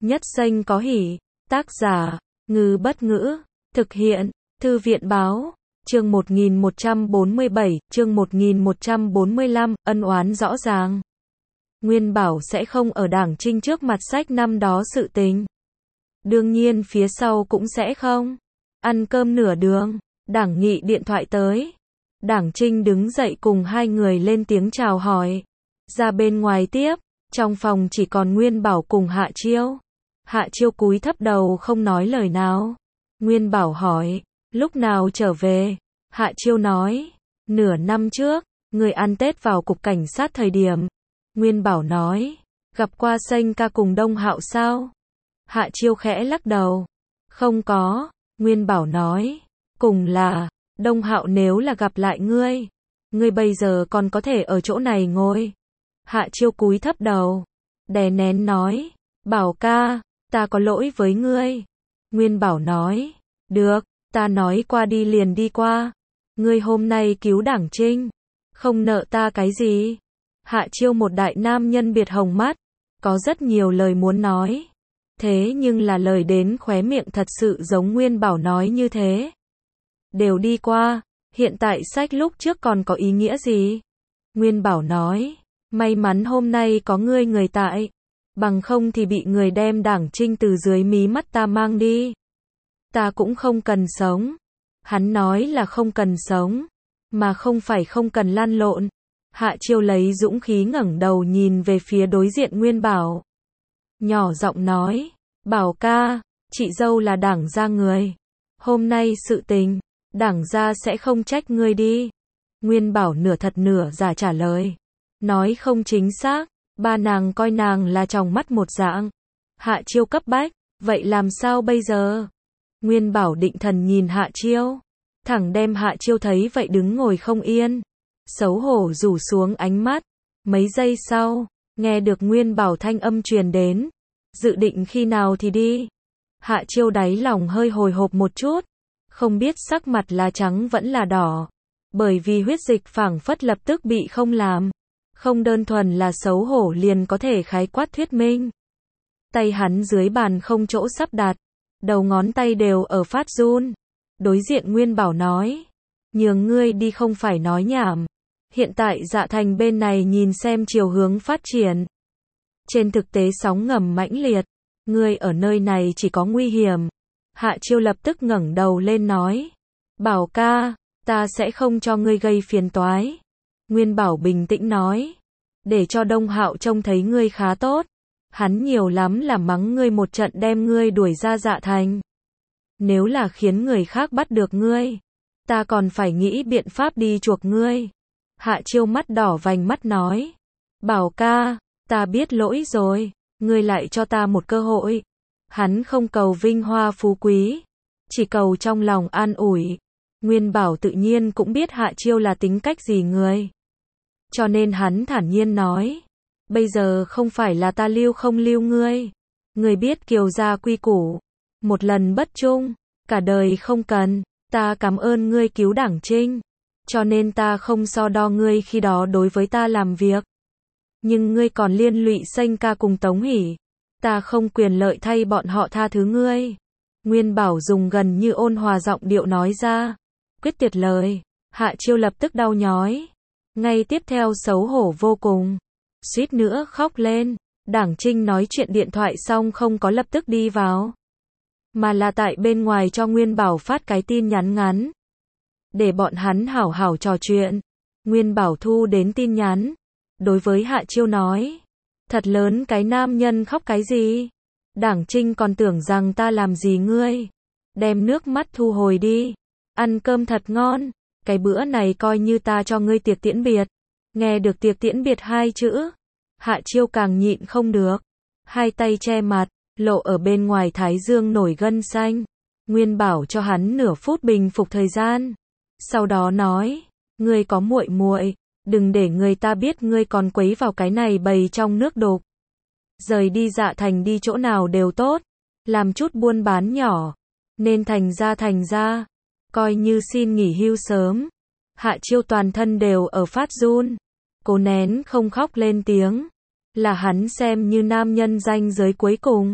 Nhất Xanh có hỉ. Tác giả, Ngư Bất Ngữ. Thực hiện, Thư viện Báo. Chương 1147, chương 1145, ân oán rõ ràng. Nguyên bảo sẽ không ở Đảng Trinh trước mặt sách năm đó sự tình. Đương nhiên phía sau cũng sẽ không. Ăn cơm nửa đường, Đảng Nghị điện thoại tới. Đảng Trinh đứng dậy cùng hai người lên tiếng chào hỏi. Ra bên ngoài tiếp, trong phòng chỉ còn Nguyên Bảo cùng Hạ Chiêu. Hạ Chiêu cúi thấp đầu không nói lời nào. Nguyên Bảo hỏi, lúc nào trở về? Hạ Chiêu nói, nửa năm trước, người ăn Tết vào cục cảnh sát thời điểm. Nguyên Bảo nói, gặp qua Xanh ca cùng Đông Hạo sao? Hạ Chiêu khẽ lắc đầu. Không có. Nguyên Bảo nói, cùng là, Đông Hạo nếu là gặp lại ngươi bây giờ còn có thể ở chỗ này ngồi. Hạ Chiêu cúi thấp đầu, đè nén nói, Bảo ca, ta có lỗi với ngươi. Nguyên Bảo nói, được, ta nói qua đi liền đi qua. Ngươi hôm nay cứu Đảng Trinh, không nợ ta cái gì. Hạ Chiêu một đại nam nhân biệt hồng mắt, có rất nhiều lời muốn nói. Thế nhưng là lời đến khóe miệng thật sự giống Nguyên Bảo nói như thế. Đều đi qua, hiện tại sách lúc trước còn có ý nghĩa gì? Nguyên Bảo nói, may mắn hôm nay có ngươi người tại, bằng không thì bị người đem Đảng Trinh từ dưới mí mắt ta mang đi. Ta cũng không cần sống. Hắn nói là không cần sống, mà không phải không cần lăn lộn. Hạ Chiêu lấy dũng khí ngẩng đầu nhìn về phía đối diện Nguyên Bảo. Nhỏ giọng nói, Bảo ca, chị dâu là Đảng gia người. Hôm nay sự tình, Đảng gia sẽ không trách ngươi đi. Nguyên Bảo nửa thật nửa giả trả lời. Nói không chính xác, ba nàng coi nàng là tròng mắt một dạng. Hạ Chiêu cấp bách, vậy làm sao bây giờ? Nguyên Bảo định thần nhìn Hạ Chiêu. Thẳng đem Hạ Chiêu thấy vậy đứng ngồi không yên. Xấu hổ rủ xuống ánh mắt. Mấy giây sau, nghe được Nguyên Bảo thanh âm truyền đến. Dự định khi nào thì đi. Hạ Chiêu đáy lòng hơi hồi hộp một chút. Không biết sắc mặt là trắng vẫn là đỏ. Bởi vì huyết dịch phảng phất lập tức bị không làm. Không đơn thuần là xấu hổ liền có thể khái quát thuyết minh. Tay hắn dưới bàn không chỗ sắp đặt. Đầu ngón tay đều ở phát run. Đối diện Nguyên Bảo nói. Nhường ngươi đi không phải nói nhảm. Hiện tại Dạ Thành bên này nhìn xem chiều hướng phát triển. Trên thực tế sóng ngầm mãnh liệt. Ngươi ở nơi này chỉ có nguy hiểm. Hạ Chiêu lập tức ngẩng đầu lên nói. Bảo ca, ta sẽ không cho ngươi gây phiền toái. Nguyên Bảo bình tĩnh nói. Để cho Đông Hạo trông thấy ngươi khá tốt. Hắn nhiều lắm là mắng ngươi một trận đem ngươi đuổi ra Dạ Thành. Nếu là khiến người khác bắt được ngươi, ta còn phải nghĩ biện pháp đi chuộc ngươi. Hạ Chiêu mắt đỏ vành mắt nói. Bảo ca, ta biết lỗi rồi, ngươi lại cho ta một cơ hội. Hắn không cầu vinh hoa phú quý, chỉ cầu trong lòng an ủi. Nguyên Bảo tự nhiên cũng biết Hạ Chiêu là tính cách gì người. Cho nên hắn thản nhiên nói. Bây giờ không phải là ta lưu không lưu ngươi. Ngươi biết Kiều gia quy củ. Một lần bất trung, cả đời không cần. Ta cảm ơn ngươi cứu Đảng Trinh. Cho nên ta không so đo ngươi khi đó đối với ta làm việc. Nhưng ngươi còn liên lụy Xanh ca cùng Tống Hỷ. Ta không quyền lợi thay bọn họ tha thứ ngươi. Nguyên Bảo dùng gần như ôn hòa giọng điệu nói ra. Quyết tuyệt lời. Hạ Chiêu lập tức đau nhói. Ngay tiếp theo xấu hổ vô cùng. Suýt nữa khóc lên. Đảng Trinh nói chuyện điện thoại xong không có lập tức đi vào. Mà là tại bên ngoài cho Nguyên Bảo phát cái tin nhắn ngắn. Để bọn hắn hảo hảo trò chuyện. Nguyên Bảo thu đến tin nhắn. Đối với Hạ Chiêu nói. Thật lớn cái nam nhân khóc cái gì? Đảng Trinh còn tưởng rằng ta làm gì ngươi? Đem nước mắt thu hồi đi. Ăn cơm thật ngon. Cái bữa này coi như ta cho ngươi tiệc tiễn biệt. Nghe được tiệc tiễn biệt hai chữ. Hạ Chiêu càng nhịn không được. Hai tay che mặt, lộ ở bên ngoài thái dương nổi gân xanh. Nguyên Bảo cho hắn nửa phút bình phục thời gian. Sau đó nói, ngươi có muội muội, đừng để người ta biết ngươi còn quấy vào cái này bầy trong nước đục. Rời đi Dạ Thành đi chỗ nào đều tốt, làm chút buôn bán nhỏ, nên thành ra, coi như xin nghỉ hưu sớm. Hạ Chiêu toàn thân đều ở phát run, cố nén không khóc lên tiếng, là hắn xem như nam nhân ranh giới cuối cùng.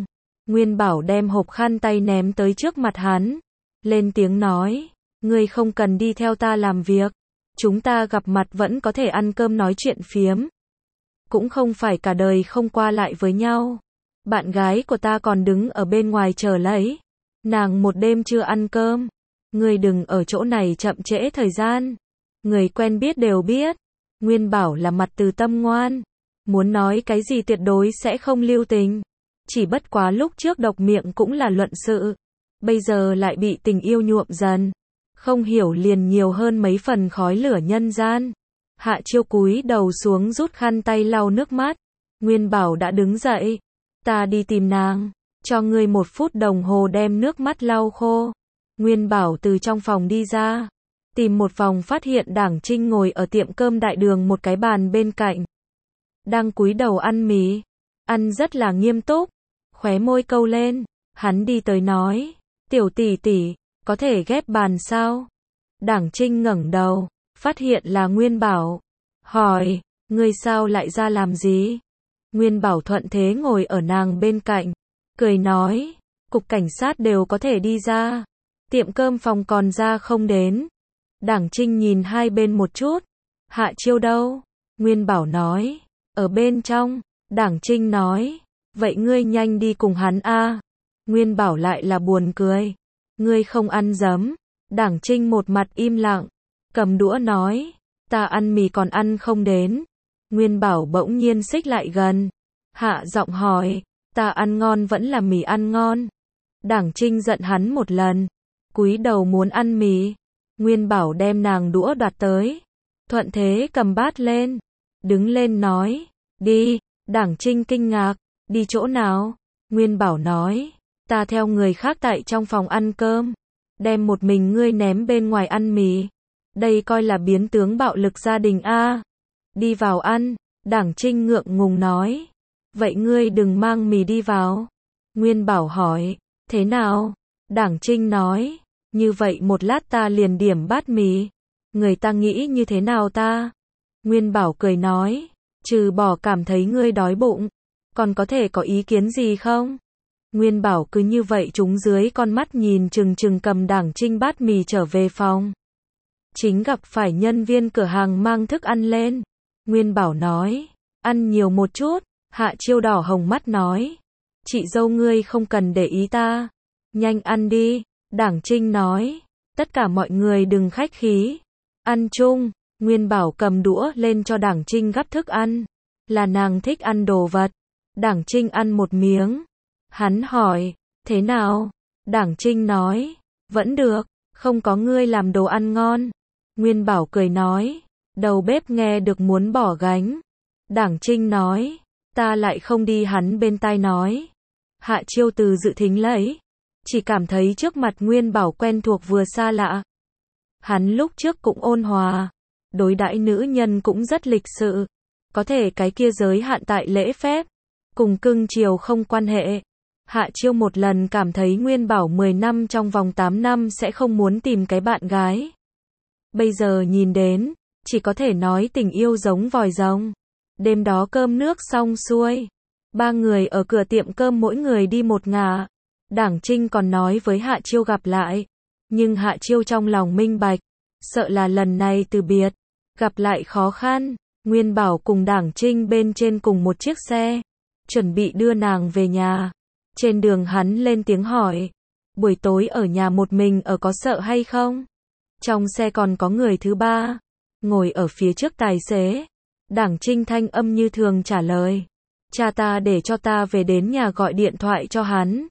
Nguyên Bảo đem hộp khăn tay ném tới trước mặt hắn, lên tiếng nói, ngươi không cần đi theo ta làm việc, chúng ta gặp mặt vẫn có thể ăn cơm nói chuyện phiếm, cũng không phải cả đời không qua lại với nhau. Bạn gái của ta còn đứng ở bên ngoài chờ lấy, nàng một đêm chưa ăn cơm, ngươi đừng ở chỗ này chậm trễ thời gian, người quen biết đều biết. Nguyên Bảo là mặt từ tâm ngoan, muốn nói cái gì tuyệt đối sẽ không lưu tình, chỉ bất quá lúc trước độc miệng cũng là luận sự, bây giờ lại bị tình yêu nhuộm dần, không hiểu liền nhiều hơn mấy phần khói lửa nhân gian. Hạ Chiêu cúi đầu xuống rút khăn tay lau nước mắt, Nguyên Bảo đã đứng dậy, ta đi tìm nàng, cho ngươi 1 phút đồng hồ đem nước mắt lau khô. Nguyên Bảo từ trong phòng đi ra, tìm một vòng phát hiện Đảng Trinh ngồi ở tiệm cơm đại đường một cái bàn bên cạnh, đang cúi đầu ăn mì, ăn rất là nghiêm túc, khóe môi câu lên, hắn đi tới nói, tiểu tỷ tỷ, có thể ghép bàn sao? Đảng Trinh ngẩng đầu, phát hiện là Nguyên Bảo, hỏi, ngươi sao lại ra làm gì? Nguyên Bảo thuận thế ngồi ở nàng bên cạnh, cười nói, cục cảnh sát đều có thể đi ra, tiệm cơm phòng còn ra không đến. Đảng Trinh nhìn hai bên một chút, Hạ Chiêu đâu? Nguyên Bảo nói, ở bên trong. Đảng Trinh nói, vậy ngươi nhanh đi cùng hắn a. Nguyên Bảo lại là buồn cười, ngươi không ăn dấm. Đảng Trinh một mặt im lặng, cầm đũa nói, ta ăn mì còn ăn không đến. Nguyên Bảo bỗng nhiên xích lại gần, hạ giọng hỏi, ta ăn ngon vẫn là mì ăn ngon. Đảng Trinh giận hắn một lần, cúi đầu muốn ăn mì. Nguyên Bảo đem nàng đũa đoạt tới, thuận thế cầm bát lên, đứng lên nói, đi. Đảng Trinh kinh ngạc, đi chỗ nào? Nguyên Bảo nói, ta theo người khác tại trong phòng ăn cơm, đem một mình ngươi ném bên ngoài ăn mì. Đây coi là biến tướng bạo lực gia đình a. Đi vào ăn. Đảng Trinh ngượng ngùng nói, vậy ngươi đừng mang mì đi vào. Nguyên Bảo hỏi, thế nào? Đảng Trinh nói, như vậy một lát ta liền điểm bát mì. Người ta nghĩ như thế nào ta? Nguyên Bảo cười nói, trừ bỏ cảm thấy ngươi đói bụng, còn có thể có ý kiến gì không? Nguyên Bảo cứ như vậy trúng dưới con mắt nhìn chừng chừng cầm Đảng Trinh bát mì trở về phòng. Chính gặp phải nhân viên cửa hàng mang thức ăn lên. Nguyên Bảo nói, ăn nhiều một chút. Hạ Chiêu đỏ hồng mắt nói, chị dâu ngươi không cần để ý ta, nhanh ăn đi. Đảng Trinh nói, tất cả mọi người đừng khách khí, ăn chung. Nguyên Bảo cầm đũa lên cho Đảng Trinh gắp thức ăn, là nàng thích ăn đồ vật. Đảng Trinh ăn một miếng, hắn hỏi, thế nào? Đảng Trinh nói, vẫn được, không có ngươi làm đồ ăn ngon. Nguyên Bảo cười nói, đầu bếp nghe được muốn bỏ gánh. Đảng Trinh nói, ta lại không đi. Hắn bên tai nói, Hạ Chiêu từ dự thính lấy, chỉ cảm thấy trước mặt Nguyên Bảo quen thuộc vừa xa lạ. Hắn lúc trước cũng ôn hòa, đối đãi nữ nhân cũng rất lịch sự, có thể cái kia giới hạn tại lễ phép, cùng cưng chiều không quan hệ. Hạ Chiêu một lần cảm thấy Nguyên Bảo 10 năm trong vòng 8 năm sẽ không muốn tìm cái bạn gái. Bây giờ nhìn đến, chỉ có thể nói tình yêu giống vòi rồng. Đêm đó cơm nước xong xuôi, ba người ở cửa tiệm cơm mỗi người đi một ngả. Đảng Trinh còn nói với Hạ Chiêu gặp lại, nhưng Hạ Chiêu trong lòng minh bạch, sợ là lần này từ biệt, gặp lại khó khăn. Nguyên Bảo cùng Đảng Trinh bên trên cùng một chiếc xe, chuẩn bị đưa nàng về nhà. Trên đường hắn lên tiếng hỏi, buổi tối ở nhà một mình ở có sợ hay không? Trong xe còn có người thứ ba, ngồi ở phía trước tài xế. Đảng Trinh thanh âm như thường trả lời, cha ta để cho ta về đến nhà gọi điện thoại cho hắn.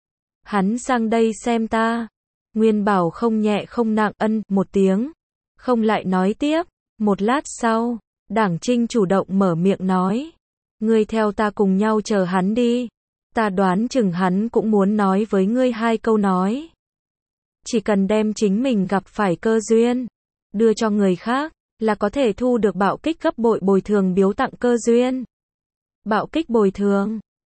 Hắn sang đây xem ta. Nguyên Bảo không nhẹ không nặng ân một tiếng, không lại nói tiếp. Một lát sau, Đảng Trinh chủ động mở miệng nói, ngươi theo ta cùng nhau chờ hắn đi. Ta đoán chừng hắn cũng muốn nói với ngươi 2 câu nói. Chỉ cần đem chính mình gặp phải cơ duyên, đưa cho người khác, là có thể thu được bạo kích gấp bội bồi thường biếu tặng cơ duyên. Bạo kích bồi thường.